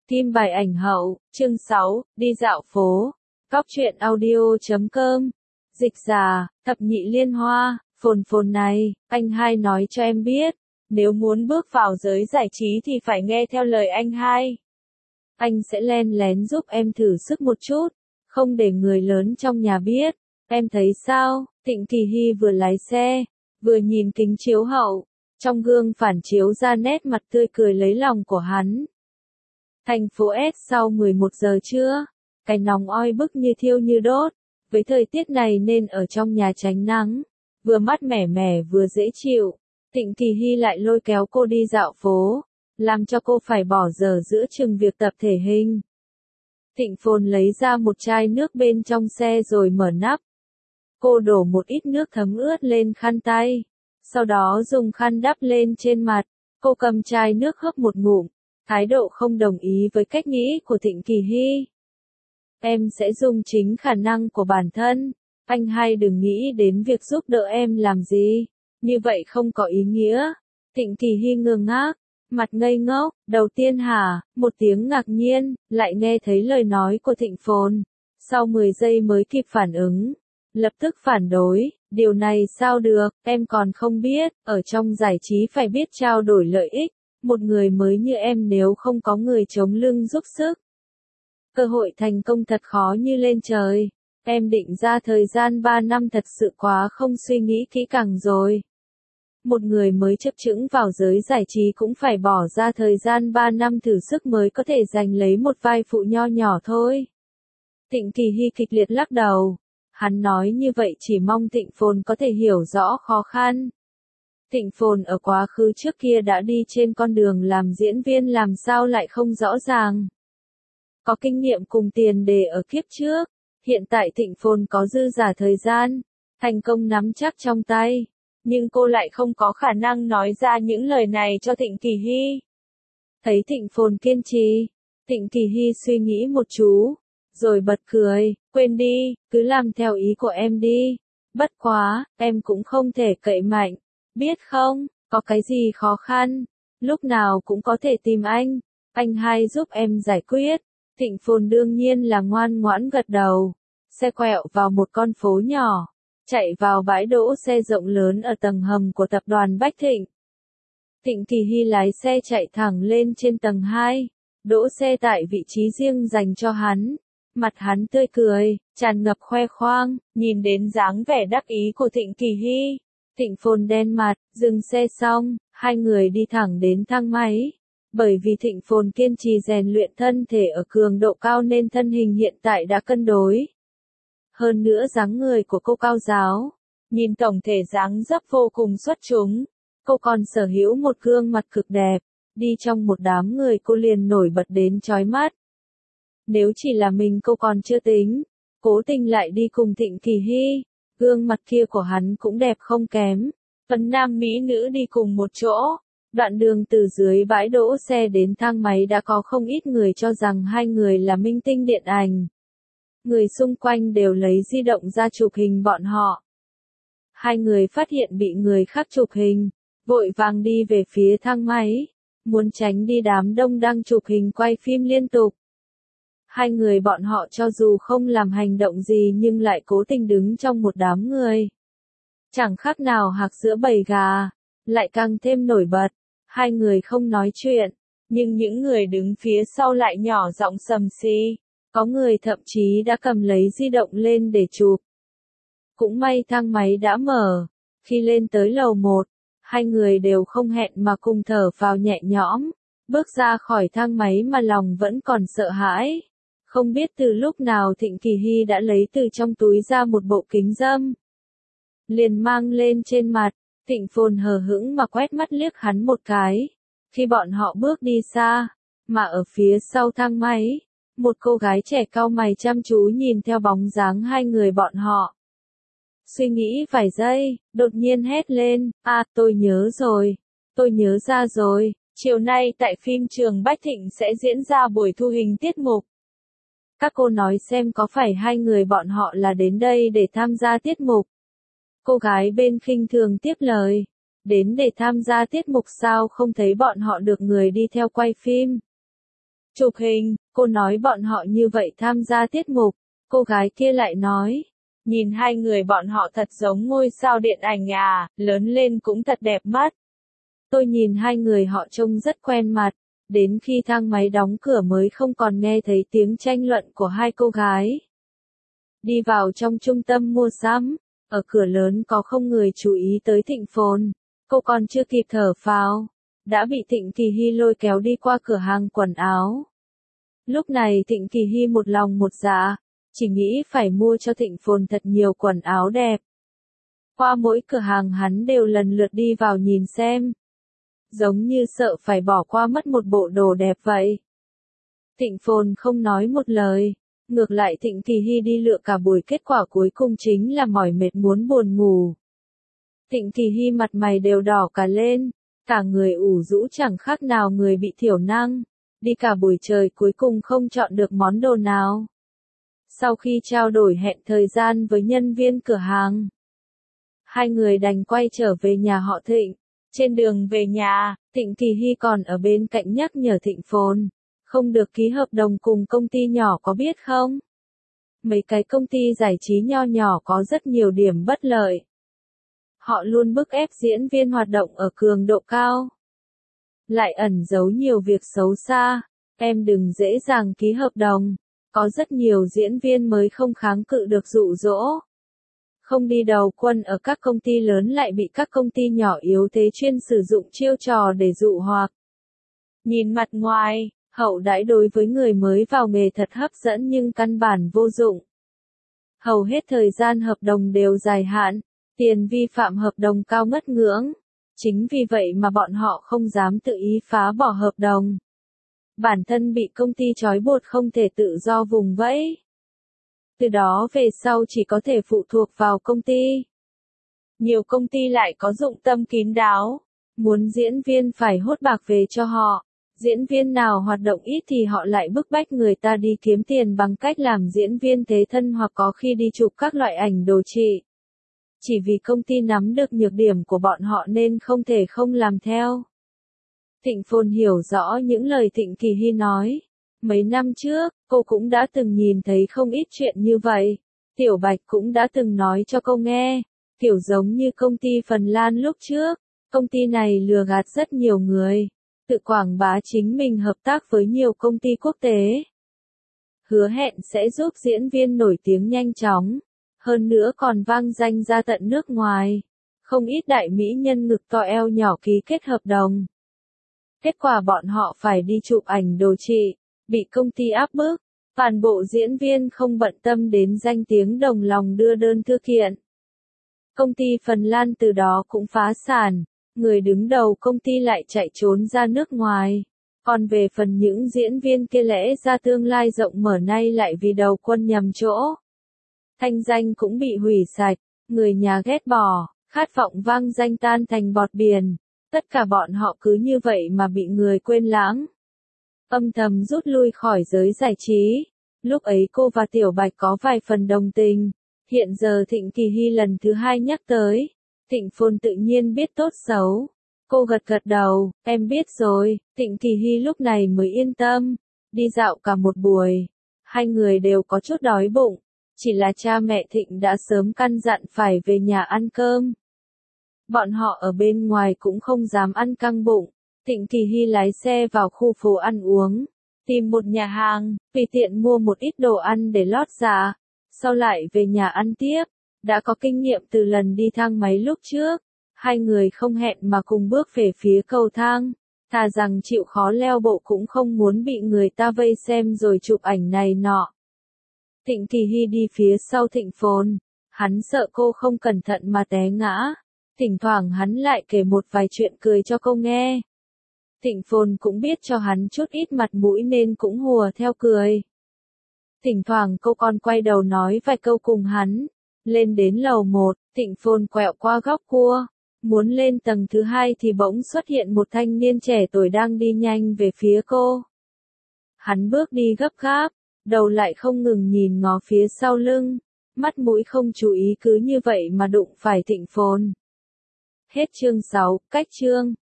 Kim bài ảnh hậu, chương 6, đi dạo phố. Cóc truyện audio.com. Dịch giả, thập nhị liên hoa, phồn này, anh hai nói cho em biết, nếu muốn bước vào giới giải trí thì phải nghe theo lời anh hai. Anh sẽ len lén giúp em thử sức một chút, không để người lớn trong nhà biết. Em thấy sao? Thịnh Kỳ Hy vừa lái xe, vừa nhìn kính chiếu hậu, trong gương phản chiếu ra nét mặt tươi cười lấy lòng của hắn. Thành phố S sau 11 giờ trưa, cái nóng oi bức như thiêu như đốt, với thời tiết này nên ở trong nhà tránh nắng, vừa mát mẻ vừa dễ chịu. Thịnh Kỳ Hy lại lôi kéo cô đi dạo phố, làm cho cô phải bỏ giờ giữa chừng việc tập thể hình. Thịnh Phồn lấy ra một chai nước bên trong xe rồi mở nắp. Cô đổ một ít nước thấm ướt lên khăn tay, sau đó dùng khăn đắp lên trên mặt. Cô cầm chai nước hớp một ngụm, thái độ không đồng ý với cách nghĩ của Thịnh Kỳ Hy. Em sẽ dùng chính khả năng của bản thân, anh hai đừng nghĩ đến việc giúp đỡ em làm gì, như vậy không có ý nghĩa. Thịnh Kỳ Hy ngơ ngác, mặt ngây ngốc, đầu tiên hả, một tiếng ngạc nhiên, lại nghe thấy lời nói của Thịnh Phồn. Sau 10 giây mới kịp phản ứng, lập tức phản đối, điều này sao được, em còn không biết, ở trong giải trí phải biết trao đổi lợi ích, một người mới như em nếu không có người chống lưng giúp sức. Cơ hội thành công thật khó như lên trời, em định ra thời gian 3 năm thật sự quá không suy nghĩ kỹ càng rồi. Một người mới chấp chững vào giới giải trí cũng phải bỏ ra thời gian 3 năm thử sức mới có thể giành lấy một vai phụ nho nhỏ thôi. Thịnh Kỳ Hy kịch liệt lắc đầu. Hắn nói như vậy chỉ mong Thịnh Phồn có thể hiểu rõ khó khăn. Thịnh Phồn ở quá khứ trước kia đã đi trên con đường làm diễn viên làm sao lại không rõ ràng. Có kinh nghiệm cùng tiền đề ở kiếp trước, hiện tại Thịnh Phồn có dư giả thời gian, thành công nắm chắc trong tay, nhưng cô lại không có khả năng nói ra những lời này cho Thịnh Kỳ Hy. Thấy Thịnh Phồn kiên trì, Thịnh Kỳ Hy suy nghĩ một chú, rồi bật cười, quên đi, cứ làm theo ý của em đi. Bất quá, em cũng không thể cậy mạnh, biết không, có cái gì khó khăn, lúc nào cũng có thể tìm anh hai giúp em giải quyết. Thịnh Phồn đương nhiên là ngoan ngoãn gật đầu. Xe quẹo vào một con phố nhỏ, chạy vào bãi đỗ xe rộng lớn ở tầng hầm của tập đoàn Bách Thịnh. Thịnh Kỳ Hy lái xe chạy thẳng lên trên tầng 2, đỗ xe tại vị trí riêng dành cho hắn. Mặt hắn tươi cười, tràn ngập khoe khoang, nhìn đến dáng vẻ đắc ý của Thịnh Kỳ Hy. Thịnh Phồn đen mặt, dừng xe xong, hai người đi thẳng đến thang máy. Bởi vì Thịnh Phồn kiên trì rèn luyện thân thể ở cường độ cao nên thân hình hiện tại đã cân đối. Hơn nữa dáng người của cô cao ráo, nhìn tổng thể dáng dấp vô cùng xuất chúng. Cô còn sở hữu một gương mặt cực đẹp, đi trong một đám người cô liền nổi bật đến chói mắt. Nếu chỉ là mình cô còn chưa tính, cố tình lại đi cùng Thịnh Kỳ Hy, gương mặt kia của hắn cũng đẹp không kém. Phần nam mỹ nữ đi cùng một chỗ. Đoạn đường từ dưới bãi đỗ xe đến thang máy đã có không ít người cho rằng hai người là minh tinh điện ảnh. Người xung quanh đều lấy di động ra chụp hình bọn họ. Hai người phát hiện bị người khác chụp hình, vội vàng đi về phía thang máy, muốn tránh đi đám đông đang chụp hình quay phim liên tục. Hai người bọn họ cho dù không làm hành động gì nhưng lại cố tình đứng trong một đám người. Chẳng khác nào hạc giữa bầy gà, lại càng thêm nổi bật. Hai người không nói chuyện, nhưng những người đứng phía sau lại nhỏ giọng sầm xì. Có người thậm chí đã cầm lấy di động lên để chụp. Cũng may thang máy đã mở. Khi lên tới lầu 1, hai người đều không hẹn mà cùng thở phào nhẹ nhõm. Bước ra khỏi thang máy mà lòng vẫn còn sợ hãi. Không biết từ lúc nào Thịnh Kỳ Hy đã lấy từ trong túi ra một bộ kính râm. Liền mang lên trên mặt. Thịnh Phồn hờ hững mà quét mắt liếc hắn một cái. Khi bọn họ bước đi xa, mà ở phía sau thang máy, một cô gái trẻ cau mày chăm chú nhìn theo bóng dáng hai người bọn họ. Suy nghĩ vài giây, đột nhiên hét lên, tôi nhớ rồi, tôi nhớ ra rồi, chiều nay tại phim trường Bách Thịnh sẽ diễn ra buổi thu hình tiết mục. Các cô nói xem có phải hai người bọn họ là đến đây để tham gia tiết mục. Cô gái bên khinh thường tiếp lời, đến để tham gia tiết mục sao không thấy bọn họ được người đi theo quay phim. chụp hình, cô nói bọn họ như vậy tham gia tiết mục, cô gái kia lại nói, nhìn hai người bọn họ thật giống ngôi sao điện ảnh à, lớn lên cũng thật đẹp mắt. Tôi nhìn hai người họ trông rất quen mặt, đến khi thang máy đóng cửa mới không còn nghe thấy tiếng tranh luận của hai cô gái. Đi vào trong trung tâm mua sắm, ở cửa lớn có không người chú ý tới Thịnh Phồn, cô còn chưa kịp thở phào, đã bị Thịnh Kỳ Hy lôi kéo đi qua cửa hàng quần áo. Lúc này Thịnh Kỳ Hy một lòng một dạ, chỉ nghĩ phải mua cho Thịnh Phồn thật nhiều quần áo đẹp. Qua mỗi cửa hàng hắn đều lần lượt đi vào nhìn xem. Giống như sợ phải bỏ qua mất một bộ đồ đẹp vậy. Thịnh Phồn không nói một lời, ngược lại Thịnh Kỳ Hy đi lựa cả buổi, kết quả cuối cùng chính là mỏi mệt muốn buồn ngủ. Thịnh Kỳ Hy mặt mày đều đỏ cả lên, cả người ủ rũ chẳng khác nào người bị thiểu năng, đi cả buổi trời cuối cùng không chọn được món đồ nào. Sau khi trao đổi hẹn thời gian với nhân viên cửa hàng, hai người đành quay trở về nhà họ Thịnh. Trên đường về nhà, Thịnh Kỳ Hy còn ở bên cạnh nhắc nhở Thịnh Phồn, không được ký hợp đồng cùng công ty nhỏ có biết không? Mấy cái công ty giải trí nho nhỏ có rất nhiều điểm bất lợi. Họ luôn bức ép diễn viên hoạt động ở cường độ cao. Lại ẩn giấu nhiều việc xấu xa, em đừng dễ dàng ký hợp đồng. Có rất nhiều diễn viên mới không kháng cự được dụ dỗ. Không đi đầu quân ở các công ty lớn lại bị các công ty nhỏ yếu thế chuyên sử dụng chiêu trò để dụ hoặc. Nhìn mặt ngoài, hậu đãi đối với người mới vào nghề thật hấp dẫn nhưng căn bản vô dụng. Hầu hết thời gian hợp đồng đều dài hạn, tiền vi phạm hợp đồng cao ngất ngưỡng. Chính vì vậy mà bọn họ không dám tự ý phá bỏ hợp đồng. Bản thân bị công ty trói buộc không thể tự do vùng vẫy. Từ đó về sau chỉ có thể phụ thuộc vào công ty. Nhiều công ty lại có dụng tâm kín đáo, muốn diễn viên phải hốt bạc về cho họ. Diễn viên nào hoạt động ít thì họ lại bức bách người ta đi kiếm tiền bằng cách làm diễn viên thế thân hoặc có khi đi chụp các loại ảnh đồ trị. Chỉ vì công ty nắm được nhược điểm của bọn họ nên không thể không làm theo. Thịnh Phồn hiểu rõ những lời Thịnh Kỳ Hy nói. Mấy năm trước, cô cũng đã từng nhìn thấy không ít chuyện như vậy. Tiểu Bạch cũng đã từng nói cho cô nghe. Kiểu giống như công ty Phần Lan lúc trước, công ty này lừa gạt rất nhiều người. Tự quảng bá chính mình hợp tác với nhiều công ty quốc tế. Hứa hẹn sẽ giúp diễn viên nổi tiếng nhanh chóng. Hơn nữa còn vang danh ra tận nước ngoài. Không ít đại mỹ nhân ngực to eo nhỏ ký kết hợp đồng. Kết quả bọn họ phải đi chụp ảnh đồ trị, bị công ty áp bức. Toàn bộ diễn viên không bận tâm đến danh tiếng, đồng lòng đưa đơn thư kiện. Công ty Phần Lan từ đó cũng phá sản, người đứng đầu công ty lại chạy trốn ra nước ngoài. Còn về phần những diễn viên kia lẽ ra tương lai rộng mở nay lại vì đầu quân nhầm chỗ. Thanh danh cũng bị hủy sạch, người nhà ghét bỏ, khát vọng vang danh tan thành bọt biển. Tất cả bọn họ cứ như vậy mà bị người quên lãng. Âm thầm rút lui khỏi giới giải trí. Lúc ấy cô và Tiểu Bạch có vài phần đồng tình. Hiện giờ Thịnh Kỳ Hy lần thứ hai nhắc tới. Thịnh Phồn tự nhiên biết tốt xấu. Cô gật gật đầu, em biết rồi. Thịnh Kỳ Hy lúc này mới yên tâm. Đi dạo cả một buổi. Hai người đều có chút đói bụng. Chỉ là cha mẹ Thịnh đã sớm căn dặn phải về nhà ăn cơm. Bọn họ ở bên ngoài cũng không dám ăn căng bụng. Thịnh Kỳ Hy lái xe vào khu phố ăn uống. Tìm một nhà hàng, tùy tiện mua một ít đồ ăn để lót dạ. Sau lại về nhà ăn tiếp. Đã có kinh nghiệm từ lần đi thang máy lúc trước. Hai người không hẹn mà cùng bước về phía cầu thang. Thà rằng chịu khó leo bộ cũng không muốn bị người ta vây xem rồi chụp ảnh này nọ. Thịnh Kỳ Hy đi phía sau Thịnh Phồn. Hắn sợ cô không cẩn thận mà té ngã. Thỉnh thoảng hắn lại kể một vài chuyện cười cho cô nghe. Thịnh Phồn cũng biết cho hắn chút ít mặt mũi nên cũng hùa theo cười. Thỉnh thoảng cô còn quay đầu nói vài câu cùng hắn. Lên đến lầu 1, Thịnh Phồn quẹo qua góc cua. Muốn lên tầng thứ 2 thì bỗng xuất hiện một thanh niên trẻ tuổi đang đi nhanh về phía cô. Hắn bước đi gấp gáp, đầu lại không ngừng nhìn ngó phía sau lưng. Mắt mũi không chú ý cứ như vậy mà đụng phải Thịnh Phồn. Hết chương 6, cách chương.